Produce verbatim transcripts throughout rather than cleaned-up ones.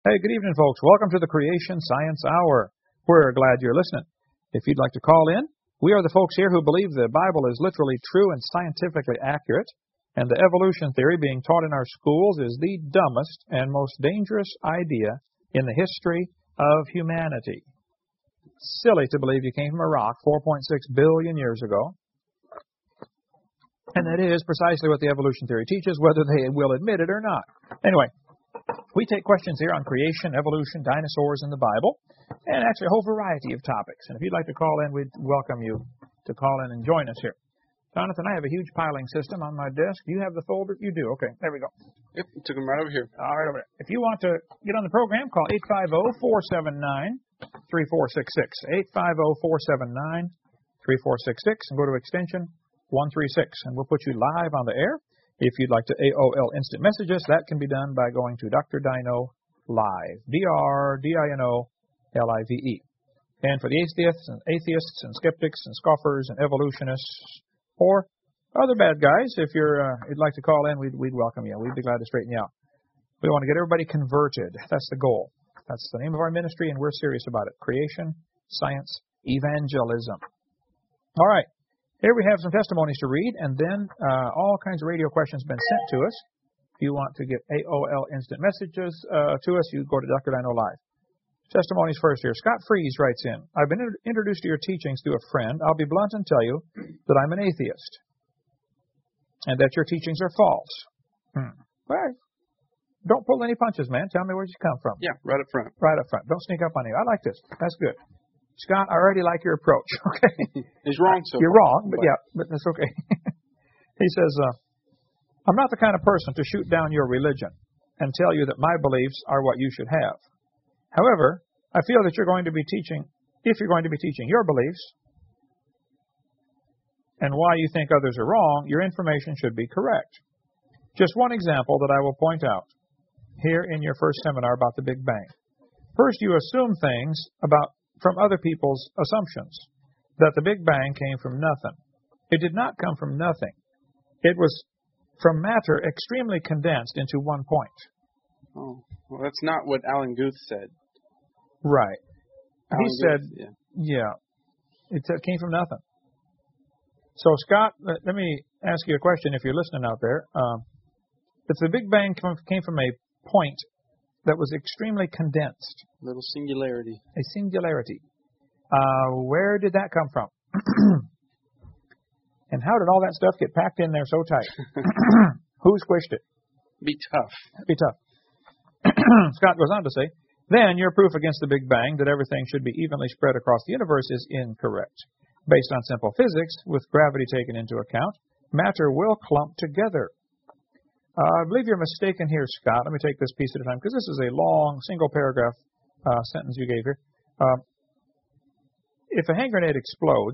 Hey, good evening, folks. Welcome to the Creation Science Hour. We're glad you're listening. If you'd like to call in, we are the folks here who believe the Bible is literally true and scientifically accurate, and the evolution theory being taught in our schools is the dumbest and most dangerous idea in the history of humanity. Silly to believe you came from a rock four point six billion years ago. And that is precisely what the evolution theory teaches, whether they will admit it or not. Anyway, we take questions here on creation, evolution, dinosaurs, and the Bible, and actually a whole variety of topics. And if you'd like to call in, we'd welcome you to call in and join us here. Jonathan, I have a huge piling system on my desk. Do you have the folder? You do. Okay, there we go. Yep, took them right over here. All right, over there. If you want to get on the program, call eight five zero, four seven nine, three four six six. eight five zero, four seven nine, three four six six, and go to extension one three six, and we'll put you live on the air. If you'd like to A O L instant messages, that can be done by going to Doctor Dino Live, D R D I N O L I V E. And for the atheists and atheists and skeptics and scoffers and evolutionists or other bad guys, if you're uh, you'd like to call in, we'd, we'd welcome you. We'd be glad to straighten you out. We want to get everybody converted. That's the goal. That's the name of our ministry, and we're serious about it. Creation, science, evangelism. All right. Here we have some testimonies to read, and then uh, all kinds of radio questions have been sent to us. If you want to get A O L instant messages uh, to us, you go to Doctor Dino Live. Testimonies first here. Scott Fries writes in, I've been in- introduced to your teachings through a friend. I'll be blunt and tell you that I'm an atheist and that your teachings are false. Hmm. Well, don't pull any punches, man. Tell me where you come from. Yeah, right up front. Right up front. Don't sneak up on you. I like this. That's good. Scott, I already like your approach. Okay. He's wrong so You're far, wrong, but, but yeah, but that's okay. He says, uh, I'm not the kind of person to shoot down your religion and tell you that my beliefs are what you should have. However, I feel that you're going to be teaching, if you're going to be teaching your beliefs and why you think others are wrong, your information should be correct. Just one example that I will point out here in your first seminar about the Big Bang. First, you assume things about from other people's assumptions, that the Big Bang came from nothing. It did not come from nothing. It was from matter extremely condensed into one point. Oh, well, that's not what Alan Guth said. Right. Alan he Guth, said, yeah. yeah, it came from nothing. So, Scott, let me ask you a question if you're listening out there. Um, if the Big Bang came from a point that was extremely condensed, little singularity. A singularity. Uh, where did that come from? And how did all that stuff get packed in there so tight? Who squished it? Be tough. Be tough. Scott goes on to say, then your proof against the Big Bang that everything should be evenly spread across the universe is incorrect. Based on simple physics, with gravity taken into account, matter will clump together. Uh, I believe you're mistaken here, Scott. Let me take this piece at a time, because this is a long, single-paragraph uh, sentence you gave here. Um, if a hand grenade explodes,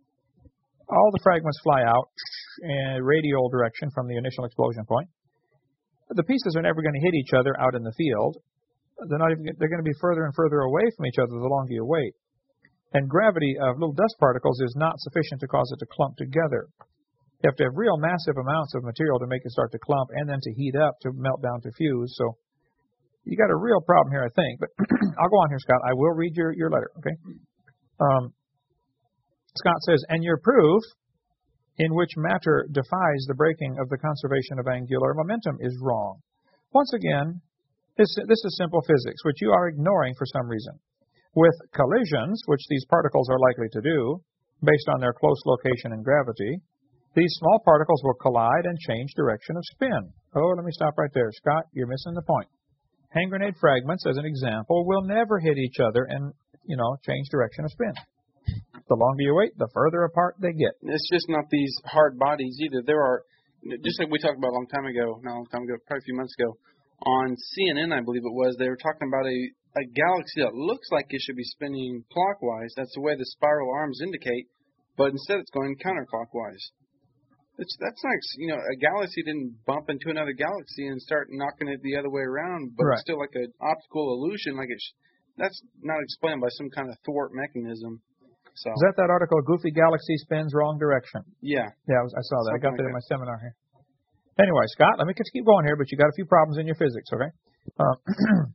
all the fragments fly out in a radial direction from the initial explosion point. The pieces are never going to hit each other out in the field. They're not even, they're going to be further and further away from each other the longer you wait. And gravity of little dust particles is not sufficient to cause it to clump together. You have to have real massive amounts of material to make it start to clump and then to heat up to melt down to fuse. So you got a real problem here, I think. But I'll go on here, Scott. I will read your, your letter, okay? Um, Scott says, and your proof in which matter defies the breaking of the conservation of angular momentum is wrong. Once again, this, this is simple physics, which you are ignoring for some reason. With collisions, which these particles are likely to do, based on their close location and gravity, these small particles will collide and change direction of spin. Oh, let me stop right there. Scott, you're missing the point. Hand grenade fragments, as an example, will never hit each other and, you know, change direction of spin. The longer you wait, the further apart they get. It's just not these hard bodies either. There are, just like we talked about a long time ago, not a long time ago, probably a few months ago, on C N N, I believe it was, they were talking about a, a galaxy that looks like it should be spinning clockwise. That's the way the spiral arms indicate, but instead it's going counterclockwise. It's, that's like, you know, a galaxy didn't bump into another galaxy and start knocking it the other way around, but right. It's still like an optical illusion. Like it, sh- that's not explained by some kind of thwart mechanism. So. Is that that article, Goofy Galaxy Spins Wrong Direction? Yeah. Yeah, I, was, I saw that. Something I got like that that in my seminar here. Anyway, Scott, let me keep going here, but you got a few problems in your physics, okay? Uh,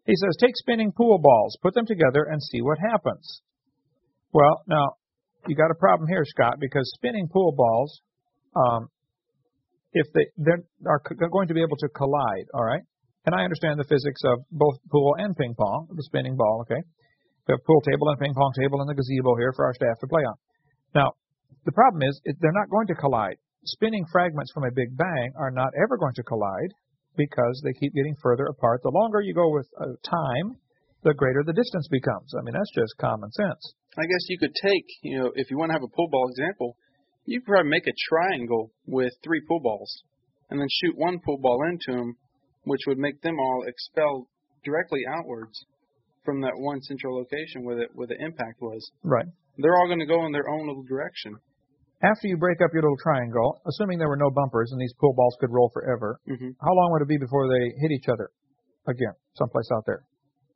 He says, take spinning pool balls, put them together, and see what happens. Well, now, you got a problem here, Scott, because spinning pool balls, um, if they they are c- going to be able to collide, all right? And I understand the physics of both pool and ping pong, the spinning ball, okay? We have a pool table and a ping pong table and a gazebo here for our staff to play on. Now, the problem is it, they're not going to collide. Spinning fragments from a big bang are not ever going to collide because they keep getting further apart. The longer you go with uh, time, the greater the distance becomes. I mean, that's just common sense. I guess you could take, you know, if you want to have a pool ball example, you could probably make a triangle with three pool balls and then shoot one pool ball into them, which would make them all expel directly outwards from that one central location where the, where the impact was. Right. They're all going to go in their own little direction. After you break up your little triangle, assuming there were no bumpers and these pool balls could roll forever, mm-hmm. how long would it be before they hit each other again, someplace out there?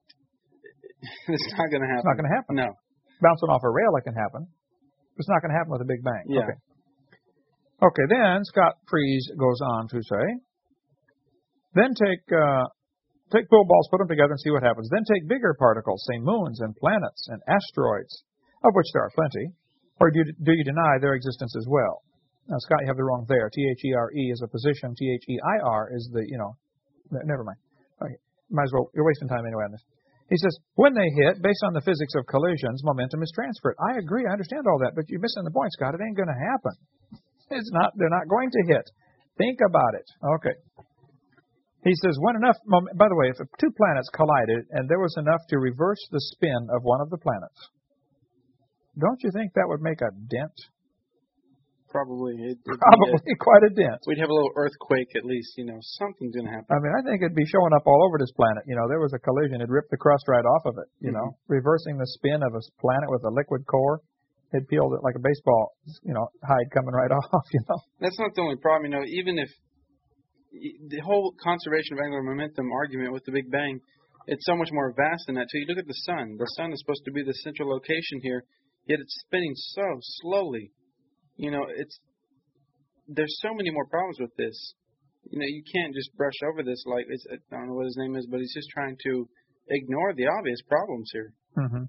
It's not going to happen. It's not going to happen. No. Bouncing off a rail, it can happen. It's not going to happen with a big bang. Yeah. Okay. Okay, then Scott Fries goes on to say, then take uh, take pool balls, put them together, and see what happens. Then take bigger particles, say moons and planets and asteroids, of which there are plenty, or do you, do you deny their existence as well? Now, Scott, you have the wrong there. T H E R E is a position. T H E I R is the, you know, never mind. Okay. Might as well, you're wasting time anyway on this. He says, when they hit, based on the physics of collisions, momentum is transferred. I agree, I understand all that, but you're missing the point, Scott. It ain't going to happen. It's not, they're not going to hit. Think about it. Okay. He says, when enough, mom- by the way, if two planets collided and there was enough to reverse the spin of one of the planets, don't you think that would make a dent? Probably. It, Probably a, quite a dent. We'd have a little earthquake at least, you know, something's going to happen. I mean, I think it'd be showing up all over this planet. You know, there was a collision. It ripped the crust right off of it, you mm-hmm. know, reversing the spin of a planet with a liquid core. It peeled it like a baseball, you know, hide coming right off, you know. That's not the only problem. You know, even if the whole conservation of angular momentum argument with the Big Bang, it's so much more vast than that. So you look at the sun. The sun is supposed to be the central location here, yet it's spinning so slowly. You know, it's there's so many more problems with this. You know, you can't just brush over this like it's, I don't know what his name is, but he's just trying to ignore the obvious problems here. Mm-hmm.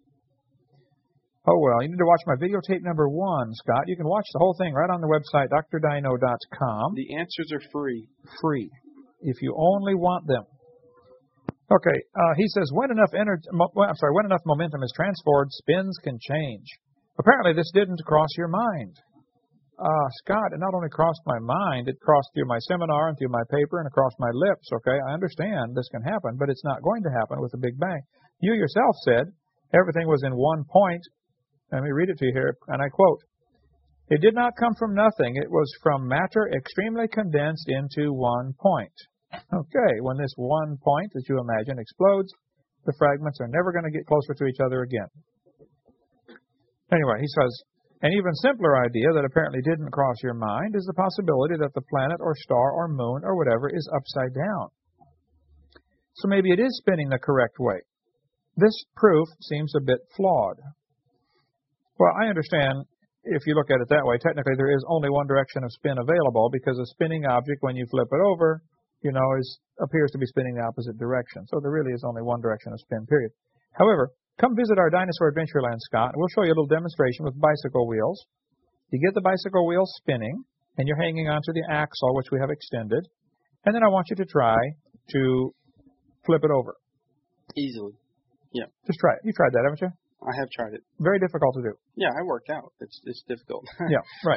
Oh, well, you need to watch my videotape number one, Scott. You can watch the whole thing right on the website, D R Dino dot com. The answers are free. Free, if you only want them. Okay, uh, he says, when enough ener- mo- I'm sorry, when enough momentum is transferred, spins can change. Apparently, this didn't cross your mind. Uh, Scott, it not only crossed my mind, it crossed through my seminar and through my paper and across my lips, okay? I understand this can happen, but it's not going to happen with a Big Bang. You yourself said everything was in one point. Let me read it to you here, and I quote, it did not come from nothing. It was from matter extremely condensed into one point. Okay, when this one point that you imagine explodes, the fragments are never going to get closer to each other again. Anyway, he says, an even simpler idea that apparently didn't cross your mind is the possibility that the planet or star or moon or whatever is upside down. So maybe it is spinning the correct way. This proof seems a bit flawed. Well, I understand if you look at it that way. Technically, there is only one direction of spin available because a spinning object, when you flip it over, you know, is appears to be spinning the opposite direction. So there really is only one direction of spin, period. However, come visit our Dinosaur Adventureland, Scott, and we'll show you a little demonstration with bicycle wheels. You get the bicycle wheels spinning, and you're hanging onto the axle, which we have extended, and then I want you to try to flip it over. Easily. Yeah. Just try it. You tried that, haven't you? I have tried it. Very difficult to do. Yeah, I worked out. It's it's difficult. Yeah, right.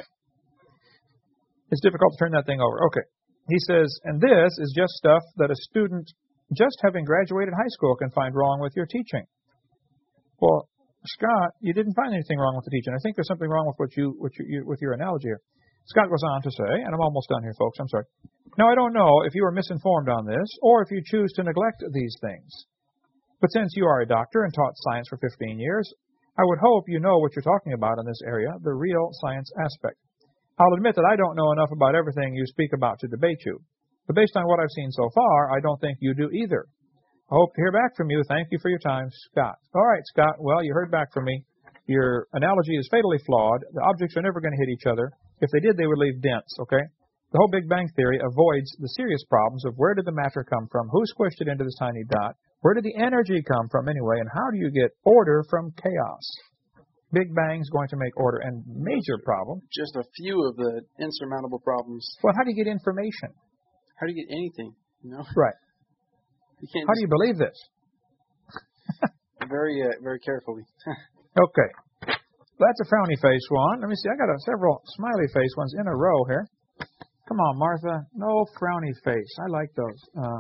It's difficult to turn that thing over. Okay. He says, and this is just stuff that a student just having graduated high school can find wrong with your teaching. Well, Scott, you didn't find anything wrong with the teaching. I think there's something wrong with what you, what you, you with your analogy here. Scott goes on to say, and I'm almost done here, folks. I'm sorry. Now, I don't know if you were misinformed on this or if you choose to neglect these things. But since you are a doctor and taught science for fifteen years, I would hope you know what you're talking about in this area, the real science aspect. I'll admit that I don't know enough about everything you speak about to debate you. But based on what I've seen so far, I don't think you do either. I hope to hear back from you. Thank you for your time, Scott. All right, Scott. Well, you heard back from me. Your analogy is fatally flawed. The objects are never going to hit each other. If they did, they would leave dents, okay? The whole Big Bang Theory avoids the serious problems of where did the matter come from, who squished it into this tiny dot, Where did the energy come from anyway, and how do you get order from chaos? Big Bang's going to make order, and major problem. Just a few of the insurmountable problems. Well, how do you get information? How do you get anything? You know. Right. You can't. How do you believe this? very, uh, very carefully. Okay. That's a frowny face one. Let me see. I got a, several smiley face ones in a row here. Come on, Martha. No frowny face. I like those. Uh,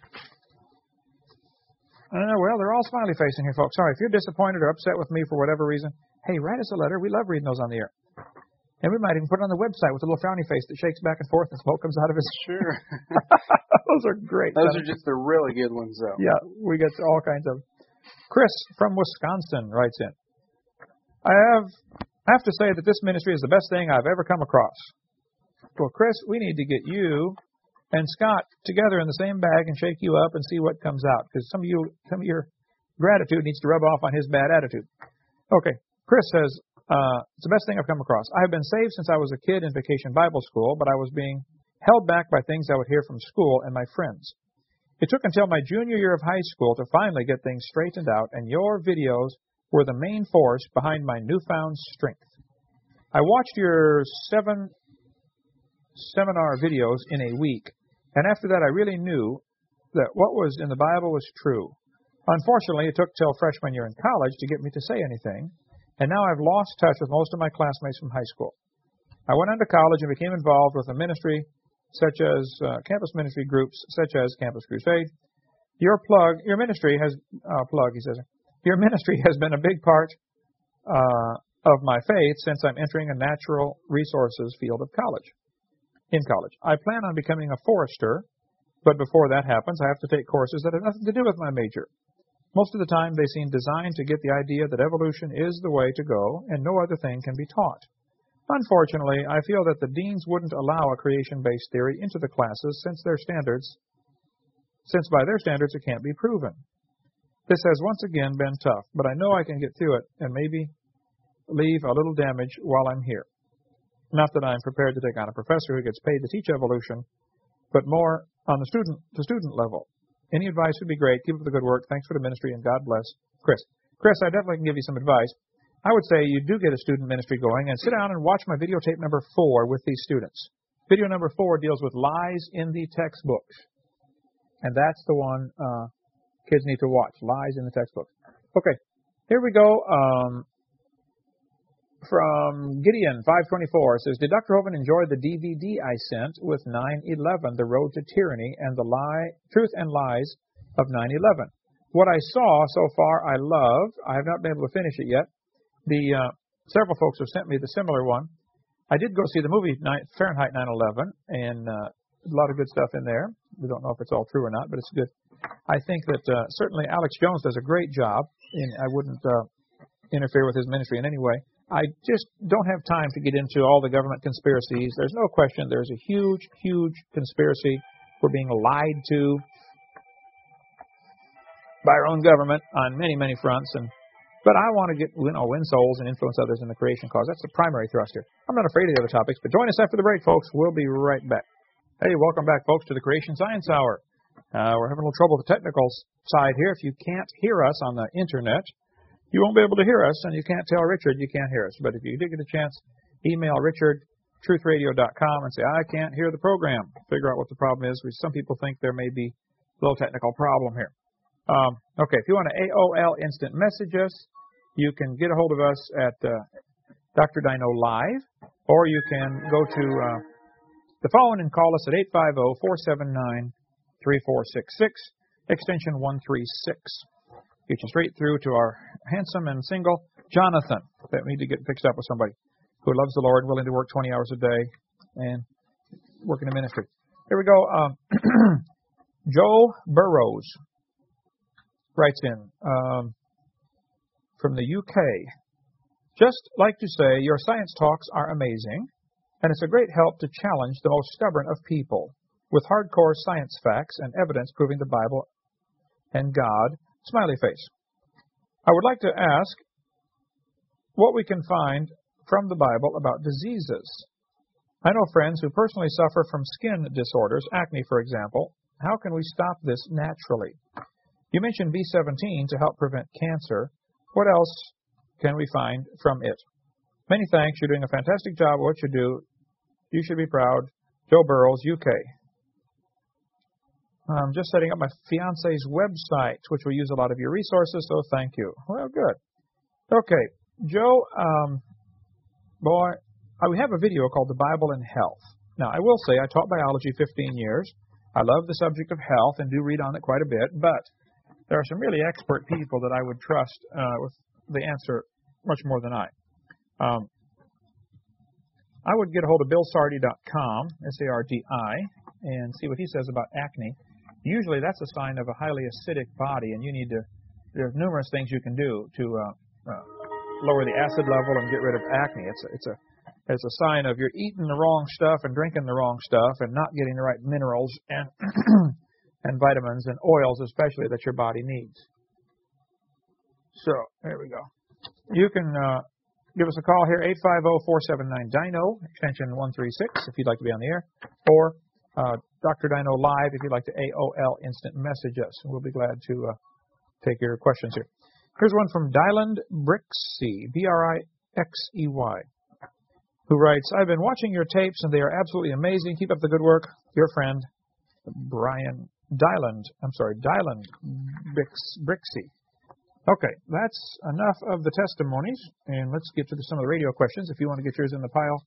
uh, well, they're all smiley face in here, folks. Sorry, if you're disappointed or upset with me for whatever reason, hey, write us a letter. We love reading those on the air. And we might even put it on the website with a little frowny face that shakes back and forth and smoke comes out of his... Sure. Those are great. Those are just the really good ones, though. Yeah, we get all kinds of... Chris from Wisconsin writes in, I have, I have to say that this ministry is the best thing I've ever come across. Well, Chris, we need to get you and Scott together in the same bag and shake you up and see what comes out, because some of you, some of your gratitude needs to rub off on his bad attitude. Okay, Chris says, uh, it's the best thing I've come across. I have been saved since I was a kid in Vacation Bible School, but I was being held back by things I would hear from school and my friends. It took until my junior year of high school to finally get things straightened out, and your videos were the main force behind my newfound strength. I watched your seven seminar videos in a week, and after that I really knew that what was in the Bible was true. Unfortunately, it took till freshman year in college to get me to say anything, and now I've lost touch with most of my classmates from high school. I went on to college and became involved with a ministry such as uh, campus ministry groups such as Campus Crusade. Your plug, your ministry has uh, plug. He says your ministry has been a big part uh, of my faith since I'm entering a natural resources field of college. In college, I plan on becoming a forester, but before that happens, I have to take courses that have nothing to do with my major. Most of the time, they seem designed to get the idea that evolution is the way to go, and no other thing can be taught. Unfortunately, I feel that the deans wouldn't allow a creation-based theory into the classes since their standards, since by their standards it can't be proven. This has once again been tough, but I know I can get through it and maybe leave a little damage while I'm here. Not that I'm prepared to take on a professor who gets paid to teach evolution, but more on the student-to-student level. Any advice would be great. Keep up the good work. Thanks for the ministry, and God bless. Chris. Chris, I definitely can give you some advice. I would say you do get a student ministry going, and sit down and watch my videotape number four with these students. Video number four deals with lies in the textbooks. And that's the one uh, kids need to watch, lies in the textbooks. Okay, here we go. Um, from Gideon, five twenty-four, says, did Doctor Hovind enjoy the D V D I sent with nine eleven, The Road to Tyranny, and the lie, Truth and Lies of nine eleven? What I saw so far I love. I have not been able to finish it yet. The uh, several folks have sent me the similar one. I did go see the movie Fahrenheit nine eleven, and uh, a lot of good stuff in there. We don't know if it's all true or not, but it's good. I think that uh, certainly Alex Jones does a great job, and I wouldn't uh, interfere with his ministry in any way. I just don't have time to get into all the government conspiracies. There's no question there's a huge, huge conspiracy. We're being lied to by our own government on many, many fronts. And But I want to get, you know, win souls and influence others in the creation cause. That's the primary thrust here. I'm not afraid of the other topics, but join us after the break, folks. We'll be right back. Hey, welcome back, folks, to the Creation Science Hour. Uh, we're having a little trouble with the technical side here. If you can't hear us on the Internet, you won't be able to hear us, and you can't tell Richard you can't hear us. But if you do get a chance, email Richard, truth radio dot com, and say, I can't hear the program. Figure out what the problem is. Some people think there may be a little technical problem here. Um, okay, if you want to A O L instant message us, you can get a hold of us at uh, Doctor Dino Live, or you can go to uh, the phone and call us at eight five zero, four seven nine, three four six six, extension one three six. Get you straight through to our handsome and single Jonathan that we need to get fixed up with somebody who loves the Lord, willing to work twenty hours a day and work in the ministry. Here we go. Um, Joe Burrows writes in um, from the U K. Just like to say, your science talks are amazing, and it's a great help to challenge the most stubborn of people with hardcore science facts and evidence proving the Bible and God. Smiley face. I would like to ask what we can find from the Bible about diseases. I know friends who personally suffer from skin disorders, acne for example. How can we stop this naturally? You mentioned B seventeen to help prevent cancer. What else can we find from it? Many thanks. You're doing a fantastic job of what you do. You should be proud. Joe Burrows, U K. I'm just setting up my fiance's website, which will use a lot of your resources, so thank you. Well, good. Okay, Joe, um, boy, we have a video called The Bible and Health. Now, I will say I taught biology fifteen years. I love the subject of health and do read on it quite a bit, but there are some really expert people that I would trust uh, with the answer much more than I. Um, I would get a hold of Bill Sardi dot com, S A R D I, and see what he says about acne. Usually that's a sign of a highly acidic body, and you need to, there's numerous things you can do to uh, uh, lower the acid level and get rid of acne. It's a, it's a it's a sign of you're eating the wrong stuff and drinking the wrong stuff and not getting the right minerals and and vitamins and oils especially that your body needs. So, there we go. You can uh, give us a call here, eight five zero, four seven nine, D I N O, extension one three six, if you'd like to be on the air, or uh, Doctor Dino Live if you'd like to A O L instant message us. We'll be glad to uh, take your questions here. Here's one from Dylan Brixey, B R I X E Y, who writes, I've been watching your tapes and they are absolutely amazing. Keep up the good work. Your friend, Brian Dylan, I'm sorry, Dylan Brix, Brixey. Okay, that's enough of the testimonies, and let's get to the, some of the radio questions. If you want to get yours in the pile,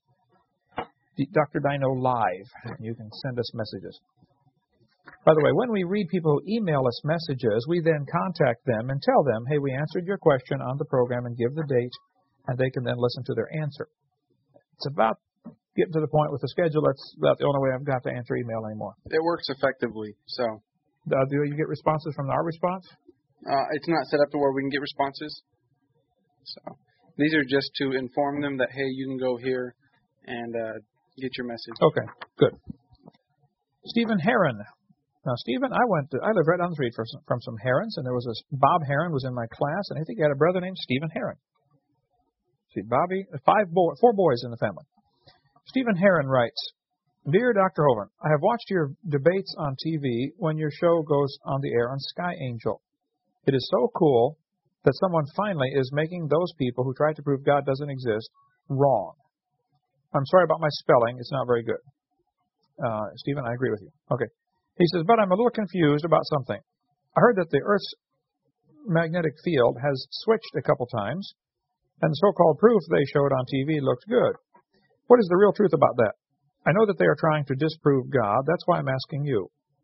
Doctor Dino Live, you can send us messages. By the way, when we read people who email us messages, we then contact them and tell them, hey, we answered your question on the program and give the date, and they can then listen to their answer. It's about getting to the point with the schedule. That's about the only way I've got to answer email anymore. It works effectively, so. Uh, do you get responses from our response? Uh, it's not set up to where we can get responses. So these are just to inform them that, hey, you can go here and uh, get your message. Okay, good. Stephen Heron. Now, Stephen, I went to, I live right down the street from some, from some Herons, and there was this, Bob Heron was in my class, and I think he had a brother named Stephen Heron. See, Bobby, five boy, four boys in the family. Stephen Heron writes, Dear Doctor Hovind, I have watched your debates on T V when your show goes on the air on Sky Angel. It is so cool that someone finally is making those people who try to prove God doesn't exist wrong. I'm sorry about my spelling. It's not very good. Uh, Stephen, I agree with you. Okay. He says, but I'm a little confused about something. I heard that the Earth's magnetic field has switched a couple times, and the so-called proof they showed on T V looked good. What is the real truth about that? I know that they are trying to disprove God. That's why I'm asking you.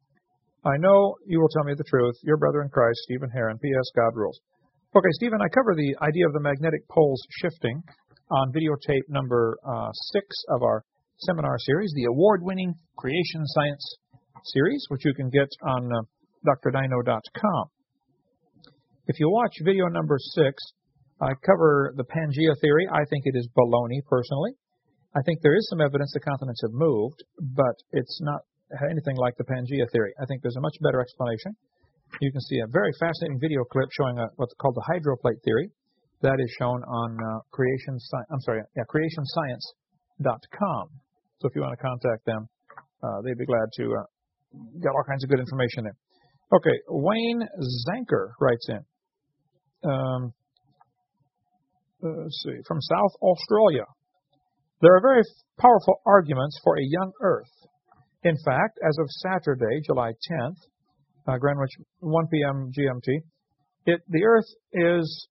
I know you will tell me the truth. Your brother in Christ, Stephen Heron. P S. God rules. Okay, Stephen, I cover the idea of the magnetic poles shifting on videotape number uh, six of our seminar series, the award-winning Creation Science series, which you can get on uh, D R dino dot com. If you watch video number six, I cover the Pangea theory. I think it is baloney, personally. I think there is some evidence the continents have moved, but it's not anything like the Pangea theory. I think there's a much better explanation. You can see a very fascinating video clip showing a, what's called the hydroplate theory. That is shown on uh, Creation Sci- I'm sorry, yeah, creation science dot com. So if you want to contact them, uh, they'd be glad to uh, get all kinds of good information there. Okay, Wayne Zanker writes in. Um, uh, let's see, from South Australia. There are very powerful arguments for a young Earth. In fact, as of Saturday, July tenth, uh, Greenwich, one p.m. G M T, it, the Earth is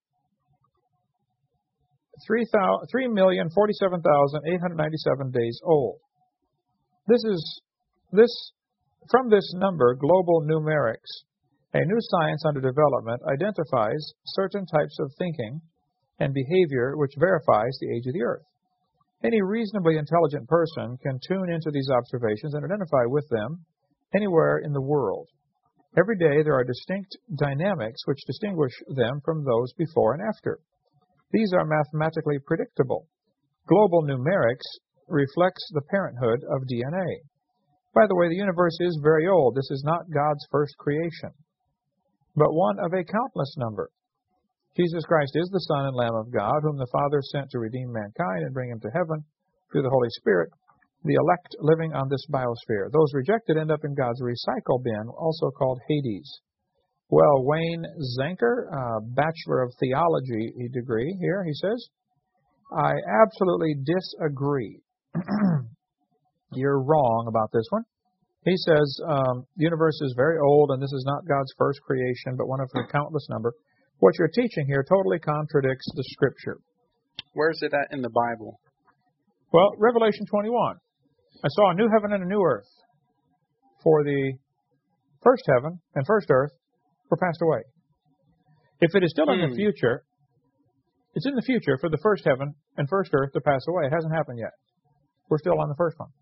three million forty-seven thousand eight hundred ninety-seven days old. This is this from this number, global numerics, a new science under development identifies certain types of thinking and behavior which verifies the age of the Earth. Any reasonably intelligent person can tune into these observations and identify with them anywhere in the world. Every day there are distinct dynamics which distinguish them from those before and after. These are mathematically predictable. Global numerics reflects the parenthood of D N A. By the way, the universe is very old. This is not God's first creation, but one of a countless number. Jesus Christ is the Son and Lamb of God, whom the Father sent to redeem mankind and bring him to heaven through the Holy Spirit, the elect living on this biosphere. Those rejected end up in God's recycle bin, also called Hades. Well, Wayne Zanker, uh, Bachelor of Theology degree here, he says, I absolutely disagree. You're wrong about this one. He says um, the universe is very old and this is not God's first creation, but one of a countless number. What you're teaching here totally contradicts the Scripture. Where is it at in the Bible? Well, Revelation twenty-one. I saw a new heaven and a new earth, for the first heaven and first earth were passed away. If it is still in hmm. the future, it's in the future for the first heaven and first earth to pass away. It hasn't happened yet. We're still on the first one.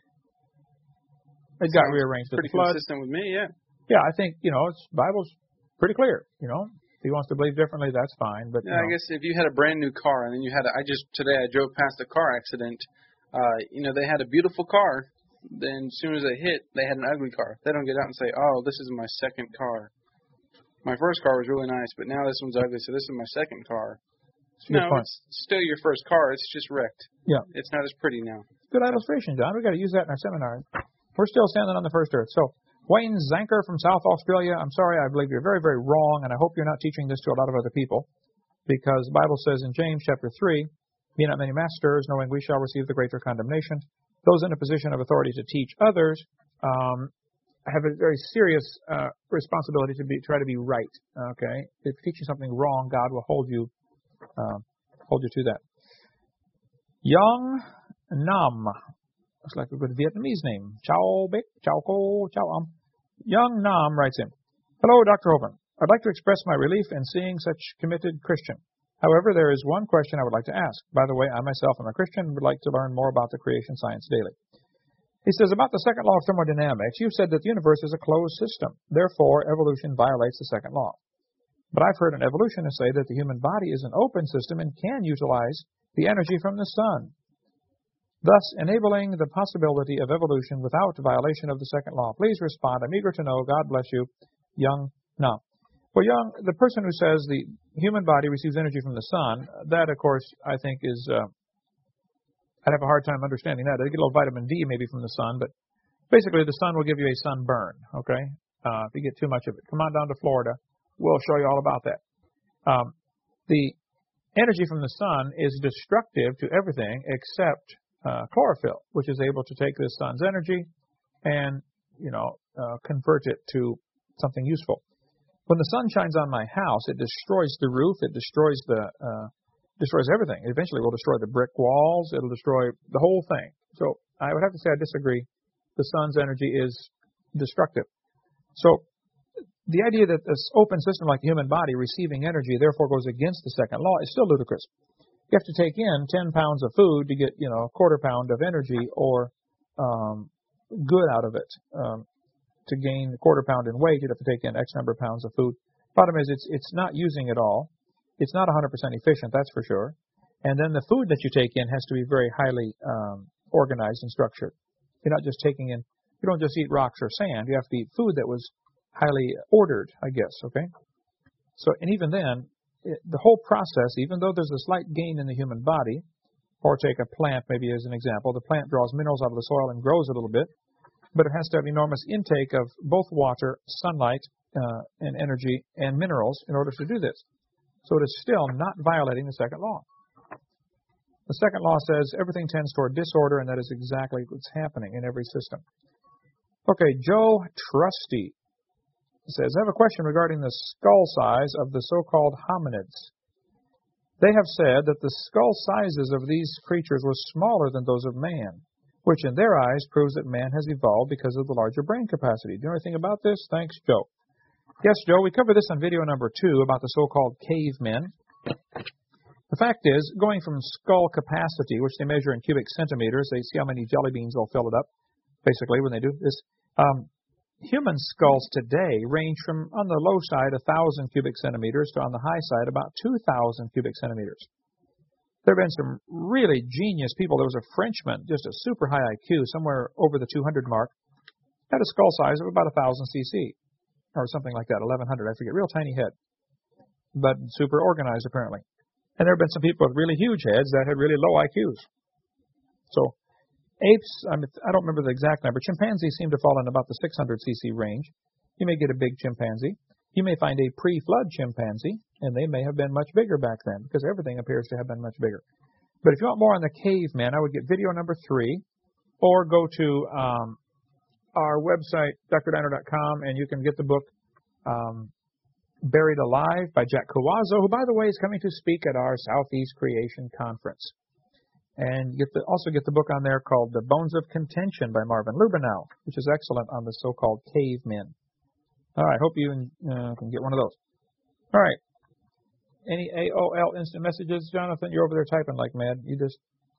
It got Sounds rearranged at pretty the flood. consistent with me, yeah. Yeah, I think, you know, it's Bible's pretty clear, you know. If he wants to believe differently, that's fine. But yeah, you know. I guess if you had a brand new car and then you had a, I just, today I drove past a car accident. Uh, you know, they had a beautiful car. Then as soon as they hit, they had an ugly car. They don't get out and say, oh, this is my second car. My first car was really nice, but now this one's ugly, so this is my second car. No, it's still your first car. It's just wrecked. Yeah. It's not as pretty now. Good illustration, John. We've got to use that in our seminars. We're still standing on the first earth. So, Wayne Zanker from South Australia, I'm sorry, I believe you're very, very wrong, and I hope you're not teaching this to a lot of other people, because the Bible says in James chapter three, be not many masters, knowing we shall receive the greater condemnation. Those in a position of authority to teach others um, have a very serious uh, responsibility to be try to be right. Okay, if you're teaching something wrong, God will hold you uh, hold you to that. Young Nam. Looks like a good Vietnamese name. Chao Bek, Chao Ko, Chao Um. Young Nam writes in, hello, Doctor Hovind. I'd like to express my relief in seeing such committed Christian. However, there is one question I would like to ask. By the way, I myself am a Christian and would like to learn more about the creation science daily. He says, about the second law of thermodynamics, you've said that the universe is a closed system. Therefore, evolution violates the second law. But I've heard an evolutionist say that the human body is an open system and can utilize the energy from the sun, thus enabling the possibility of evolution without violation of the second law. Please respond. I'm eager to know. God bless you. Young Nam. Well, Young, the person who says the human body receives energy from the sun, that, of course, I think is, uh, I'd have a hard time understanding that. They get a little vitamin D maybe from the sun, but basically the sun will give you a sunburn, okay, uh, if you get too much of it. Come on down to Florida. We'll show you all about that. Um, the energy from the sun is destructive to everything except uh, chlorophyll, which is able to take the sun's energy and, you know, uh, convert it to something useful. When the sun shines on my house, it destroys the roof, it destroys the uh, destroys everything. Eventually, it will destroy the brick walls, it'll destroy the whole thing. So I would have to say I disagree. The sun's energy is destructive. So the idea that this open system like the human body receiving energy therefore goes against the second law is still ludicrous. You have to take in ten pounds of food to get, you know, a quarter pound of energy or um, good out of it. Um, to gain a quarter pound in weight, you'd have to take in X number of pounds of food. Bottom is it's it's not using it all. It's not one hundred percent efficient, that's for sure. And then the food that you take in has to be very highly um, organized and structured. You're not just taking in, you don't just eat rocks or sand. You have to eat food that was highly ordered, I guess, okay? So, and even then, it, the whole process, even though there's a slight gain in the human body, or take a plant maybe as an example, the plant draws minerals out of the soil and grows a little bit, but it has to have enormous intake of both water, sunlight, uh, and energy, and minerals in order to do this. So it is still not violating the second law. The second law says everything tends toward disorder, and that is exactly what's happening in every system. Okay, Joe Trusty says, I have a question regarding the skull size of the so-called hominids. They have said that the skull sizes of these creatures were smaller than those of man, which in their eyes proves that man has evolved because of the larger brain capacity. Do you know anything about this? Thanks, Joe. Yes, Joe, we covered this on video number two about the so-called cavemen. The fact is, going from skull capacity, which they measure in cubic centimeters, they see how many jelly beans they'll fill it up, basically, when they do this. Um, human skulls today range from, on the low side, one thousand cubic centimeters, to on the high side, about two thousand cubic centimeters. There have been some really genius people. There was a Frenchman, just a super high I Q, somewhere over the two hundred mark, had a skull size of about one thousand C C, or something like that, eleven hundred, I forget, real tiny head, but super organized apparently. And there have been some people with really huge heads that had really low I Qs. So apes, I, mean, I don't remember the exact number. Chimpanzees seem to fall in about the six hundred C C range. You may get a big chimpanzee. You may find a pre-flood chimpanzee, and they may have been much bigger back then, because everything appears to have been much bigger. But if you want more on the cavemen, I would get video number three, or go to um, our website, D R dino dot com, and you can get the book um, Buried Alive by Jack Kawazo, who, by the way, is coming to speak at our Southeast Creation Conference. And you get the, also get the book on there called The Bones of Contention by Marvin Lubenow, which is excellent on the so-called cavemen. All right, hope you uh, can get one of those. All right. Any A O L instant messages, Jonathan? You're over there typing like mad. You just...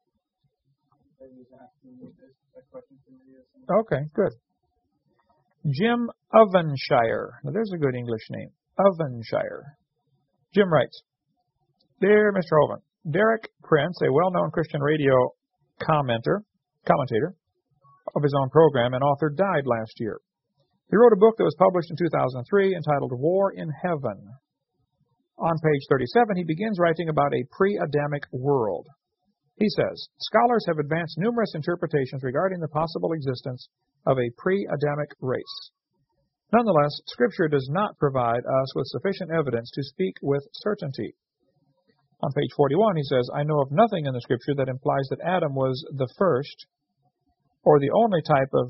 Okay, good. Jim Ovenshire. Now, there's a good English name. Ovenshire. Jim writes, Dear Mister Hovind, Derek Prince, a well-known Christian radio commenter, commentator of his own program and author, died last year. He wrote a book that was published in two thousand three entitled War in Heaven. On page thirty-seven, he begins writing about a pre-Adamic world. He says, Scholars have advanced numerous interpretations regarding the possible existence of a pre-Adamic race. Nonetheless, Scripture does not provide us with sufficient evidence to speak with certainty. On page forty-one, he says, I know of nothing in the Scripture that implies that Adam was the first or the only type of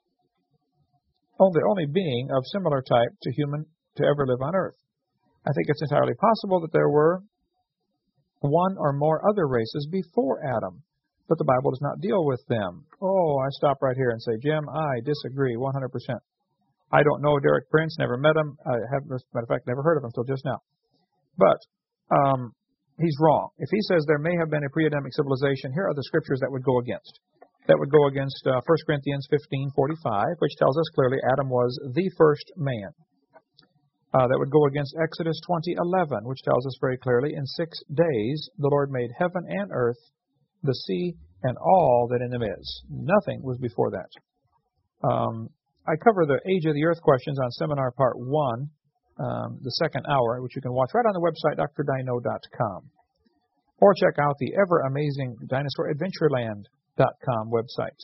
only only being of similar type to human to ever live on earth. I think it's entirely possible that there were one or more other races before Adam, but the Bible does not deal with them. Oh, I stop right here and say, Jim, I disagree one hundred percent. I don't know Derek Prince, never met him. I have, as a matter of fact, never heard of him until just now. But um, he's wrong. If he says there may have been a pre-Adamic civilization, here are the scriptures that would go against. That would go against uh, First Corinthians fifteen forty-five, which tells us clearly Adam was the first man. Uh, that would go against Exodus twenty eleven, which tells us very clearly, in six days the Lord made heaven and earth, the sea, and all that in them is. Nothing was before that. Um, I cover the Age of the Earth questions on Seminar Part one, um, the second hour, which you can watch right on the website, D R dino dot com. Or check out the ever-amazing Dinosaur Adventureland dot com website.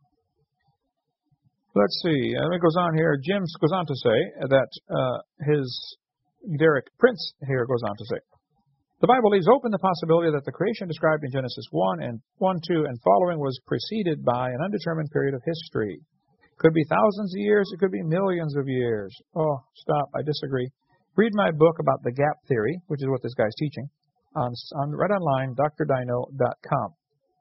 Let's see. And it goes on here. Jim goes on to say that uh, his Derek Prince here goes on to say, the Bible leaves open the possibility that the creation described in Genesis one and one, two, and following was preceded by an undetermined period of history. Could be thousands of years. It could be millions of years. Oh, stop. I disagree. Read my book about the gap theory, which is what this guy's teaching, on, on right online, D R dino dot com.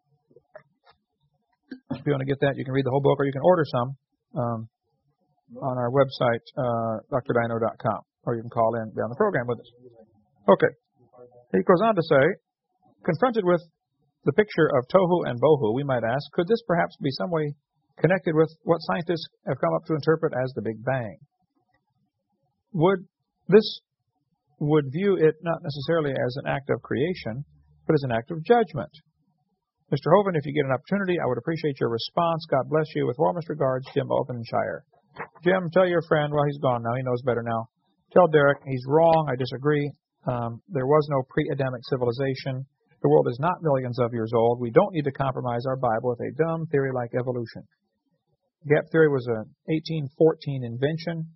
If you want to get that, you can read the whole book, or you can order some um, on our website, uh, D R dino dot com, or you can call in, be on the program with us. Okay. He goes on to say, confronted with the picture of tohu and bohu, we might ask, could this perhaps be some way connected with what scientists have come up to interpret as the Big Bang? Would this would view it not necessarily as an act of creation, but as an act of judgment? Mister Hovind, if you get an opportunity, I would appreciate your response. God bless you. With warmest regards, Jim Ovenshire. Jim, tell your friend, well, he's gone now. He knows better now. Tell Derek he's wrong. I disagree. Um, there was no pre-Adamic civilization. The world is not millions of years old. We don't need to compromise our Bible with a dumb theory like evolution. Gap theory was an eighteen fourteen invention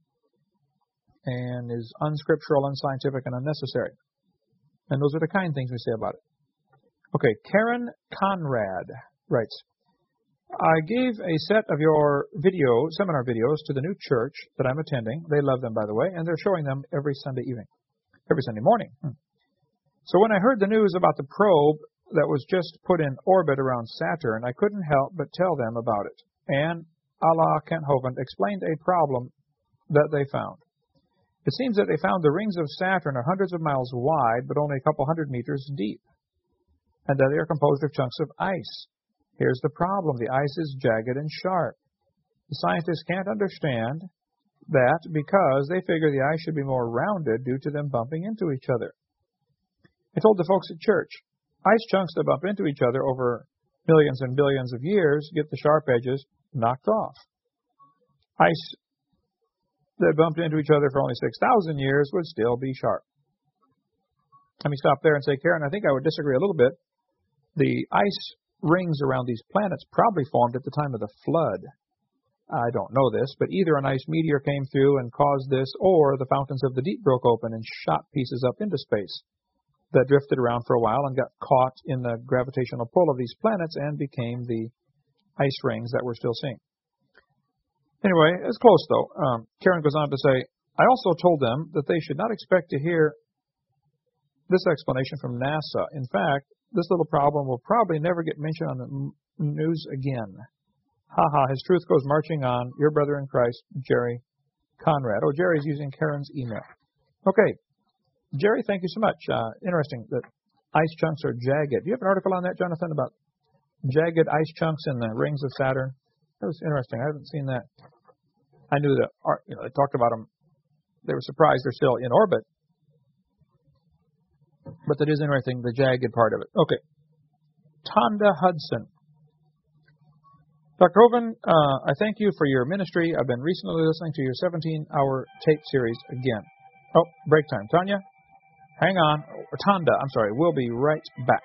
and is unscriptural, unscientific, and unnecessary. And those are the kind things we say about it. Okay, Karen Conrad writes, I gave a set of your video, seminar videos to the new church that I'm attending. They love them, by the way, and they're showing them every Sunday evening, every Sunday morning. Hmm. So when I heard the news about the probe that was just put in orbit around Saturn, I couldn't help but tell them about it. And Allah Kent Hovind explained a problem that they found. It seems that they found the rings of Saturn are hundreds of miles wide, but only a couple hundred meters deep, and that they are composed of chunks of ice. Here's the problem. The ice is jagged and sharp. The scientists can't understand that because they figure the ice should be more rounded due to them bumping into each other. I told the folks at church, ice chunks that bump into each other over millions and billions of years get the sharp edges knocked off. Ice that bumped into each other for only six thousand years would still be sharp. Let me stop there and say, Karen, I think I would disagree a little bit. The ice rings around these planets probably formed at the time of the flood. I don't know this, but either an ice meteor came through and caused this, or the fountains of the deep broke open and shot pieces up into space that drifted around for a while and got caught in the gravitational pull of these planets and became the ice rings that we're still seeing. Anyway, it's close, though. Um, Karen goes on to say, I also told them that they should not expect to hear this explanation from NASA. In fact, this little problem will probably never get mentioned on the m- news again. Ha ha, his truth goes marching on. Your brother in Christ, Jerry Conrad. Oh, Jerry's using Karen's email. Okay. Jerry, thank you so much. Uh, interesting that ice chunks are jagged. Do you have an article on that, Jonathan, about jagged ice chunks in the rings of Saturn? That was interesting. I haven't seen that. I knew that, you know, they talked about them. They were surprised they're still in orbit. But that is interesting, the jagged part of it. Okay. Tonda Hudson. Doctor Hovind, uh, I thank you for your ministry. I've been recently listening to your seventeen-hour tape series again. Oh, break time. Tanya, hang on. Tonda, I'm sorry. We'll be right back.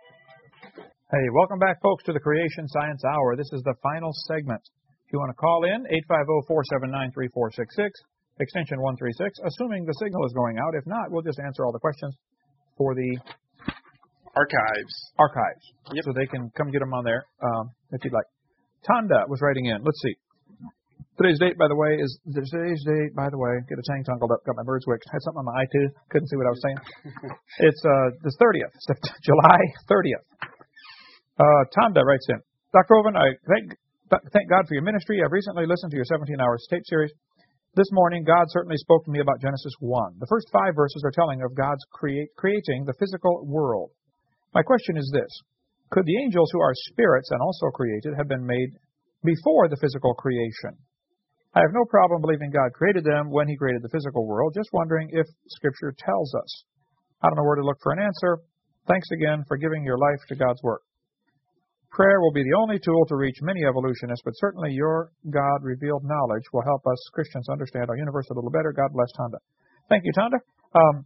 Hey, welcome back, folks, to the Creation Science Hour. This is the final segment. If you want to call in, eight five zero, four seven nine, three four six six, extension one three six, assuming the signal is going out. If not, we'll just answer all the questions for the archives. Archives. Yep. So they can come get them on there um, if you'd like. Tonda was writing in. Let's see. Today's date, by the way, is today's date, by the way, get a tang tangled up, got my birds wicked. Had something on my eye, too. Couldn't see what I was saying. It's uh, the thirtieth, July thirtieth. Uh, Tonda writes in, Doctor Hovind, I thank, thank God for your ministry. I've recently listened to your seventeen-hour tape series. This morning, God certainly spoke to me about Genesis one. The first five verses are telling of God's create, creating the physical world. My question is this. Could the angels who are spirits and also created have been made before the physical creation? I have no problem believing God created them when He created the physical world, just wondering if Scripture tells us. I don't know where to look for an answer. Thanks again for giving your life to God's work. Prayer will be the only tool to reach many evolutionists, but certainly your God-revealed knowledge will help us Christians understand our universe a little better. God bless Tonda. Thank you, Tonda. Um,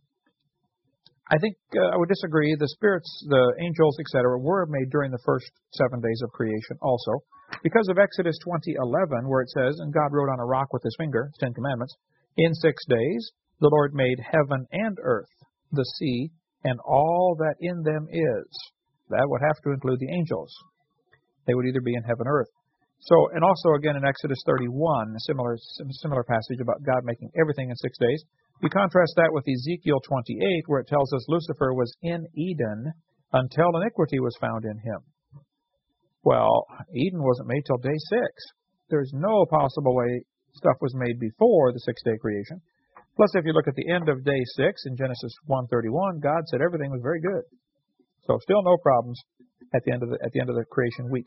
I think uh, I would disagree. The spirits, the angels, et cetera, were made during the first seven days of creation also. Because of Exodus twenty eleven, where it says, and God wrote on a rock with His finger, Ten Commandments, in six days the Lord made heaven and earth, the sea, and all that in them is. That would have to include the angels. They would either be in heaven or earth. So, and also again in Exodus thirty-one, a similar, similar passage about God making everything in six days. We contrast that with Ezekiel twenty-eight, where it tells us Lucifer was in Eden until iniquity was found in him. Well, Eden wasn't made till day six. There's no possible way stuff was made before the six-day creation. Plus, if you look at the end of day six in Genesis one thirty-one, God said everything was very good. So still no problems at the end of the at the end of the creation week.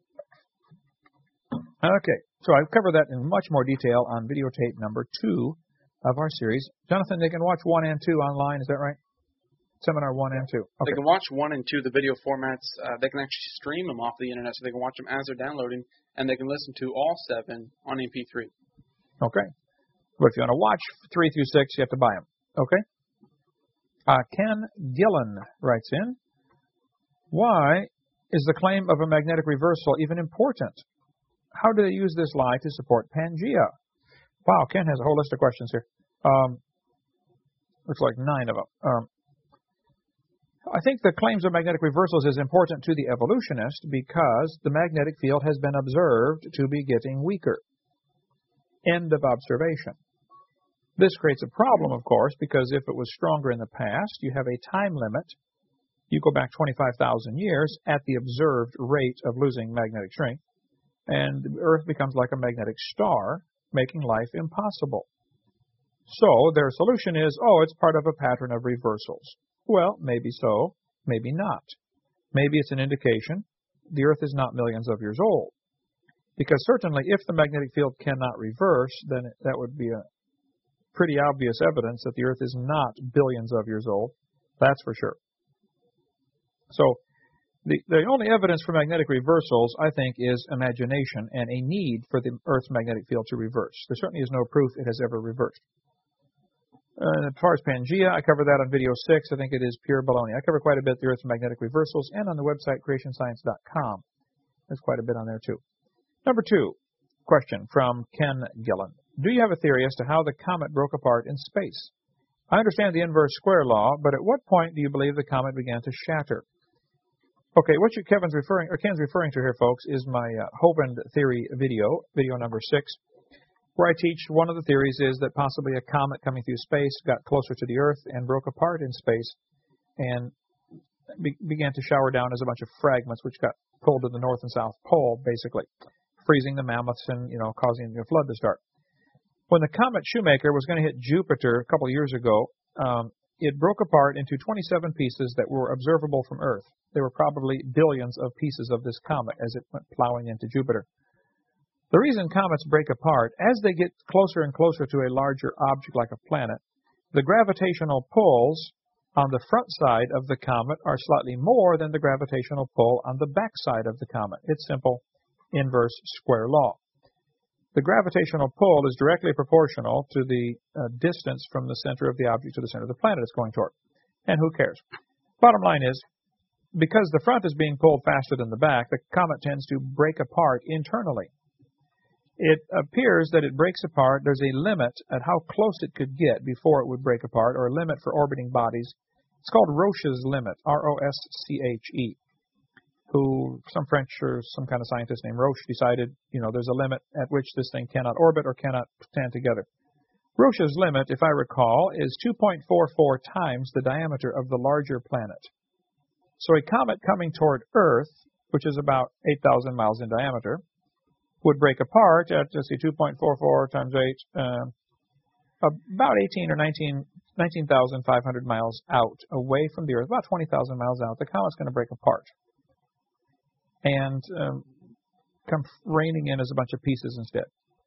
Okay, so I've covered that in much more detail on videotape number two of our series. Jonathan, they can watch one and two online, is that right? Seminar one and two. Okay. They can watch one and two, the video formats. Uh, they can actually stream them off the internet, so they can watch them as they're downloading, and they can listen to all seven on M P three. Okay. But if you want to watch three through six, you have to buy them. Okay. Uh, Ken Gillen writes in, why is the claim of a magnetic reversal even important? How do they use this lie to support Pangea? Wow, Ken has a whole list of questions here. Um, looks like nine of them. Um, I think the claims of magnetic reversals is important to the evolutionist because the magnetic field has been observed to be getting weaker. End of observation. This creates a problem, of course, because if it was stronger in the past, you have a time limit. You go back twenty-five thousand years at the observed rate of losing magnetic strength, and the Earth becomes like a magnetic star, making life impossible. So their solution is, oh, it's part of a pattern of reversals. Well, maybe so, maybe not. Maybe it's an indication the Earth is not millions of years old. Because certainly if the magnetic field cannot reverse, then that would be a pretty obvious evidence that the Earth is not billions of years old. That's for sure. So the, the only evidence for magnetic reversals, I think, is imagination and a need for the Earth's magnetic field to reverse. There certainly is no proof it has ever reversed. Uh, as far as Pangea, I covered that on video six. I think it is pure baloney. I cover quite a bit the Earth's magnetic reversals, and on the website creation science dot com. There's quite a bit on there, too. Number two, Question from Ken Gillen. Do you have a theory as to how the comet broke apart in space? I understand the inverse square law, but at what point do you believe the comet began to shatter? Okay, what you, Kevin's referring, or Ken's referring to here, folks, is my uh, Hovind theory video, video number six, where I teach one of the theories is that possibly a comet coming through space got closer to the Earth and broke apart in space and be, began to shower down as a bunch of fragments which got pulled to the North and South Pole, basically, freezing the mammoths and, you know, causing a flood to start. When the comet Shoemaker was going to hit Jupiter a couple of years ago, um, it broke apart into twenty-seven pieces that were observable from Earth. There were probably billions of pieces of this comet as it went plowing into Jupiter. The reason comets break apart, as they get closer and closer to a larger object like a planet, the gravitational pulls on the front side of the comet are slightly more than the gravitational pull on the back side of the comet. It's simple inverse square law. The gravitational pull is directly proportional to the uh, distance from the center of the object to the center of the planet it's going toward. And who cares? Bottom line is, because the front is being pulled faster than the back, the comet tends to break apart internally. It appears that it breaks apart. There's a limit at how close it could get before it would break apart, or a limit for orbiting bodies. It's called Roche's limit, R O S C H E. Who, some French or some kind of scientist named Roche decided, you know, there's a limit at which this thing cannot orbit or cannot stand together. Roche's limit, if I recall, is two point four four times the diameter of the larger planet. So a comet coming toward Earth, which is about eight thousand miles in diameter, would break apart at, let's see, two point four four times eight, uh, about eighteen or nineteen, nineteen thousand five hundred miles out away from the Earth, about twenty thousand miles out. The comet's going to break apart and um, come raining in as a bunch of pieces instead.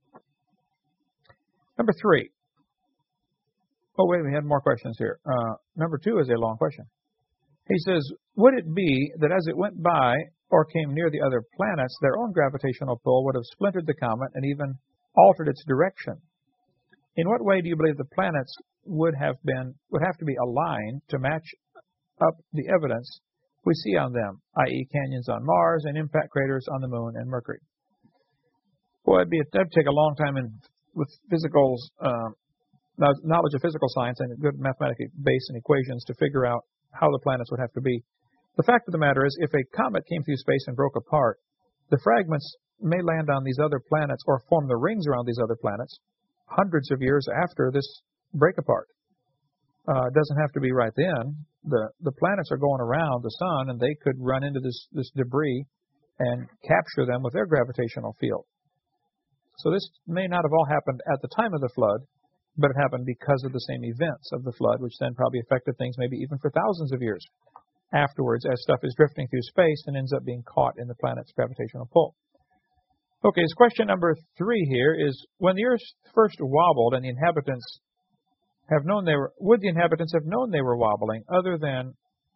Number three. Oh, wait, we had more questions here. Uh, number two is a long question. He says, would it be that as it went by or came near the other planets, their own gravitational pull would have splintered the comet and even altered its direction? In what way do you believe the planets would have been would have to be aligned to match up the evidence we see on them, that is canyons on Mars and impact craters on the Moon and Mercury? Boy, it'd be a, that'd take a long time in, with physicals, uh, knowledge of physical science and a good mathematical base and equations to figure out how the planets would have to be. The fact of the matter is, if a comet came through space and broke apart, the fragments may land on these other planets or form the rings around these other planets hundreds of years after this break apart. Uh, it doesn't have to be right then. The the planets are going around the sun, and they could run into this, this debris and capture them with their gravitational field. So this may not have all happened at the time of the flood, but it happened because of the same events of the flood, which then probably affected things maybe even for thousands of years afterwards as stuff is drifting through space and ends up being caught in the planet's gravitational pull. Okay, so question number three here is, when the Earth first wobbled and the inhabitants have known they were, would the inhabitants have known they were wobbling other than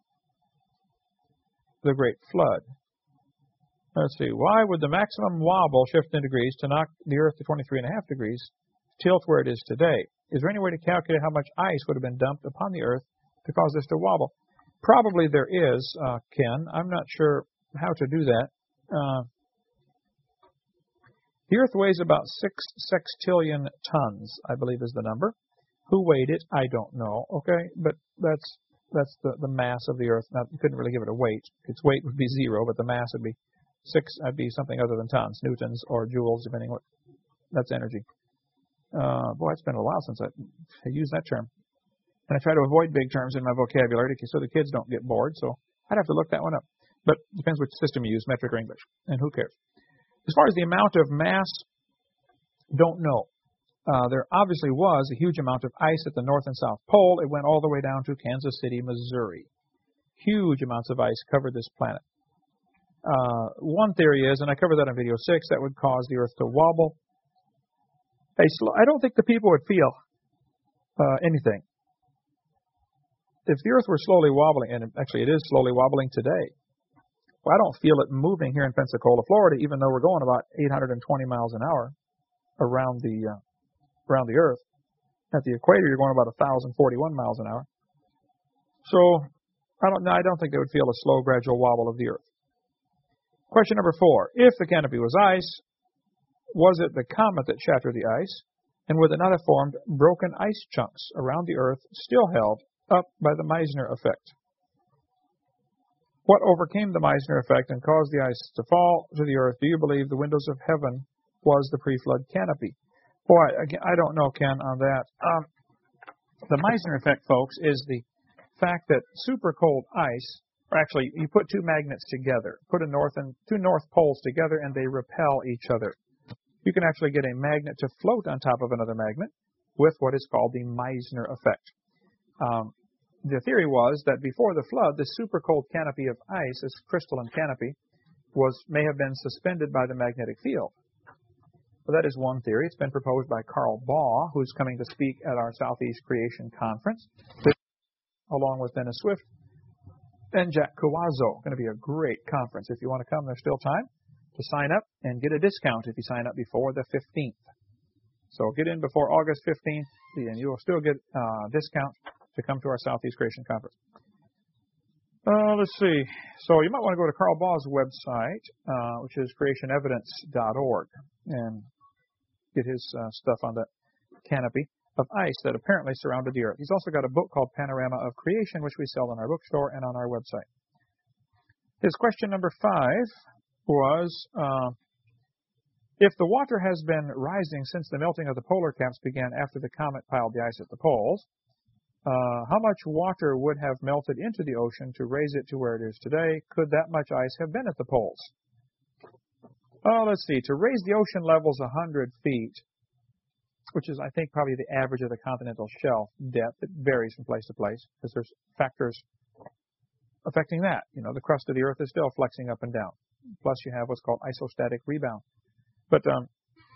the Great Flood? Let's see, why would the maximum wobble shift in degrees to knock the Earth to twenty-three and a half degrees tilt where it is today? Is there any way to calculate how much ice would have been dumped upon the Earth to cause this to wobble? Probably there is, uh, Ken. I'm not sure how to do that. Uh, the Earth weighs about six sextillion tons, I believe is the number. Who weighed it? I don't know. Okay, but that's that's the, the mass of the Earth. Now, you couldn't really give it a weight. Its weight would be zero, but the mass would be six. I'd be something other than tons, newtons or joules, depending what. That's energy. Uh, boy, it's been a while since I, I used that term. And I try to avoid big terms in my vocabulary so the kids don't get bored. So I'd have to look that one up. But it depends which system you use, metric or English. And who cares? As far as the amount of mass, don't know. Uh, there obviously was a huge amount of ice at the North and South Pole. It went all the way down to Kansas City, Missouri. Huge amounts of ice covered this planet. Uh, one theory is, and I covered that in video six, that would cause the Earth to wobble. I don't think the people would feel uh, anything. If the Earth were slowly wobbling, and actually it is slowly wobbling today, well, I don't feel it moving here in Pensacola, Florida, even though we're going about eight hundred twenty miles an hour around the uh, around the Earth. At the equator, you're going about one thousand forty-one miles an hour. So I don't know. I don't think they would feel a slow, gradual wobble of the Earth. Question number four: if the canopy was ice, Was it the comet that shattered the ice? And would it not have formed broken ice chunks around the Earth still held up by the Meissner effect? What overcame the Meissner effect and caused the ice to fall to the Earth? Do you believe the windows of heaven was the pre-flood canopy? Boy, again, I don't know, Ken, on that. Um, the Meissner effect, folks, is the fact that super cold ice, or actually, you put two magnets together, put a north and two north poles together, and they repel each other. You can actually get a magnet to float on top of another magnet with what is called the Meissner effect. Um, the theory was that before the flood, this super cold canopy of ice, this crystalline canopy, was may have been suspended by the magnetic field. Well, that is one theory. It's been proposed by Carl Baugh, who's coming to speak at our Southeast Creation Conference, along with Dennis Swift and Jack Cavazzo. Going to be a great conference. If you want to come, there's still time to sign up and get a discount if you sign up before the fifteenth. So get in before August fifteenth, and you will still get a uh, discount to come to our Southeast Creation Conference. Uh, let's see. So you might want to go to Carl Baugh's website, uh, which is creation evidence dot org, and get his uh, stuff on that canopy of ice that apparently surrounded the Earth. He's also got a book called Panorama of Creation, which we sell in our bookstore and on our website. His question number five was, uh, if the water has been rising since the melting of the polar caps began after the comet piled the ice at the poles, uh, how much water would have melted into the ocean to raise it to where it is today? Could that much ice have been at the poles? Oh, let's see. To raise the ocean levels one hundred feet, which is, I think, probably the average of the continental shelf depth. It varies from place to place because there's factors affecting that. You know, the crust of the Earth is still flexing up and down. Plus, you have what's called isostatic rebound. But um,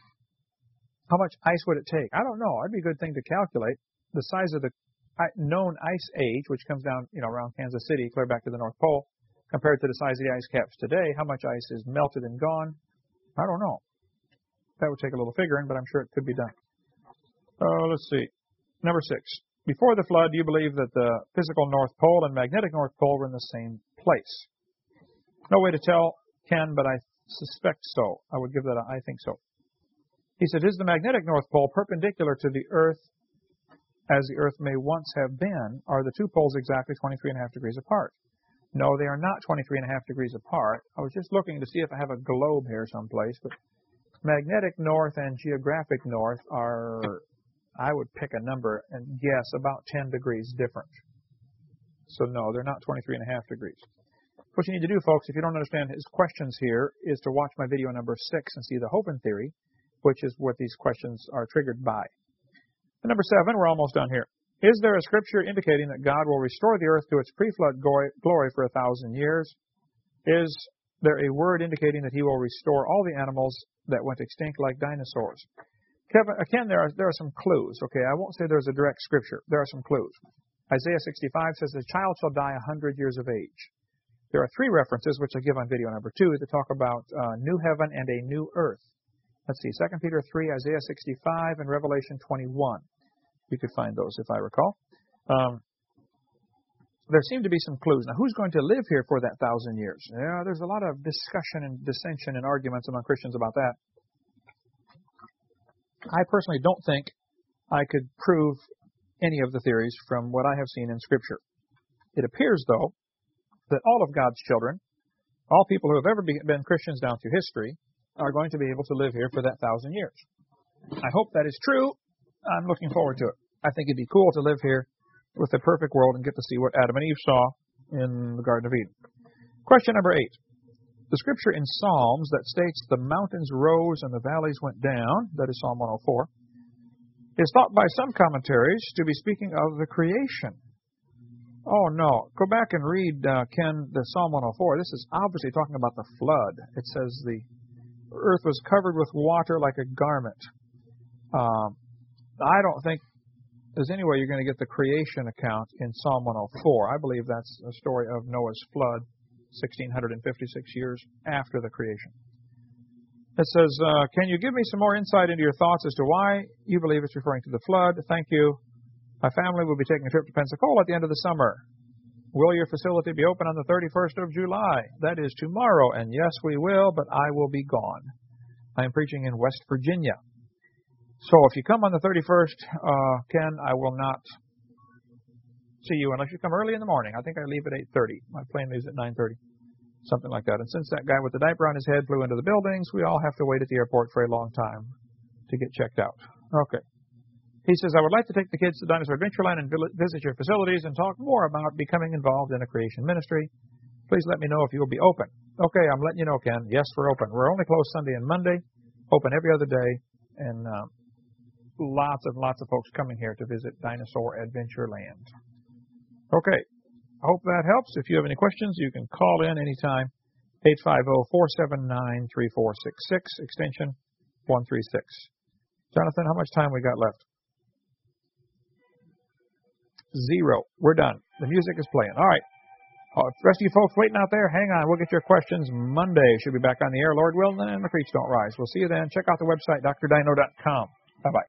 how much ice would it take? I don't know. It'd be a good thing to calculate the size of the known ice age, which comes down, you know, around Kansas City, clear back to the North Pole, compared to the size of the ice caps today. How much ice is melted and gone? I don't know. That would take a little figuring, but I'm sure it could be done. Uh, let's see. Number six. Before the flood, do you believe that the physical North Pole and magnetic North Pole were in the same place? No way to tell, Ken, but I suspect so. I would give that a I think so. He said, is the magnetic North Pole perpendicular to the Earth as the Earth may once have been? Are the two poles exactly twenty-three and a half degrees apart? No, they are not twenty-three and a half degrees apart. I was just looking to see if I have a globe here someplace, but magnetic north and geographic north are, I would pick a number and guess, about ten degrees different. So no, they're not twenty-three and a half degrees. What you need to do, folks, if you don't understand his questions here, is to watch my video number six and see the Hopen theory, which is what these questions are triggered by. And number seven, we're almost done here. Is there a scripture indicating that God will restore the earth to its pre-flood glory for a thousand years? Is there a word indicating that he will restore all the animals that went extinct like dinosaurs? Kevin, again, there are, there are some clues. Okay, I won't say there's a direct scripture. There are some clues. Isaiah sixty-five says, the child shall die a hundred years of age. There are three references, which I give on video number two, that talk about uh, new heaven and a new earth. Let's see, Second Peter three, Isaiah sixty-five, and Revelation twenty-one. You could find those if I recall. Um, there seem to be some clues. Now, who's going to live here for that thousand years? Yeah, there's a lot of discussion and dissension and arguments among Christians about that. I personally don't think I could prove any of the theories from what I have seen in Scripture. It appears, though, that all of God's children, all people who have ever been Christians down through history, are going to be able to live here for that thousand years. I hope that is true. I'm looking forward to it. I think it'd be cool to live here with a perfect world and get to see what Adam and Eve saw in the Garden of Eden. Question number eight. The scripture in Psalms that states the mountains rose and the valleys went down, that is Psalm one oh four, is thought by some commentaries to be speaking of the creation. Oh, no. Go back and read, uh, Ken, the Psalm one oh four. This is obviously talking about the flood. It says the earth was covered with water like a garment. Um, I don't think there's any way you're going to get the creation account in Psalm one oh four. I believe that's a story of Noah's flood, sixteen fifty-six years after the creation. It says, uh, can you give me some more insight into your thoughts as to why you believe it's referring to the flood? Thank you. My family will be taking a trip to Pensacola at the end of the summer. Will your facility be open on the thirty-first of July? That is tomorrow. And yes, we will, but I will be gone. I'm preaching in West Virginia. So if you come on the thirty-first, uh, Ken, I will not see you unless you come early in the morning. I think I leave at eight thirty. My plane leaves at nine thirty, something like that. And since that guy with the diaper on his head flew into the buildings, we all have to wait at the airport for a long time to get checked out. Okay. He says, I would like to take the kids to Dinosaur Adventureland and visit your facilities and talk more about becoming involved in a creation ministry. Please let me know if you will be open. Okay, I'm letting you know, Ken. Yes, we're open. We're only closed Sunday and Monday, open every other day, and uh, lots and lots of folks coming here to visit Dinosaur Adventureland. Okay, I hope that helps. If you have any questions, you can call in anytime, eight five zero, four seven nine, three four six six, extension one three six. Jonathan, how much time we got left? Zero. We're done. The music is playing. All right. Uh, the rest of you folks waiting out there, hang on. We'll get your questions Monday. Should be back on the air, Lord willing, and the creeks don't rise. We'll see you then. Check out the website, D R dino dot com. Bye-bye.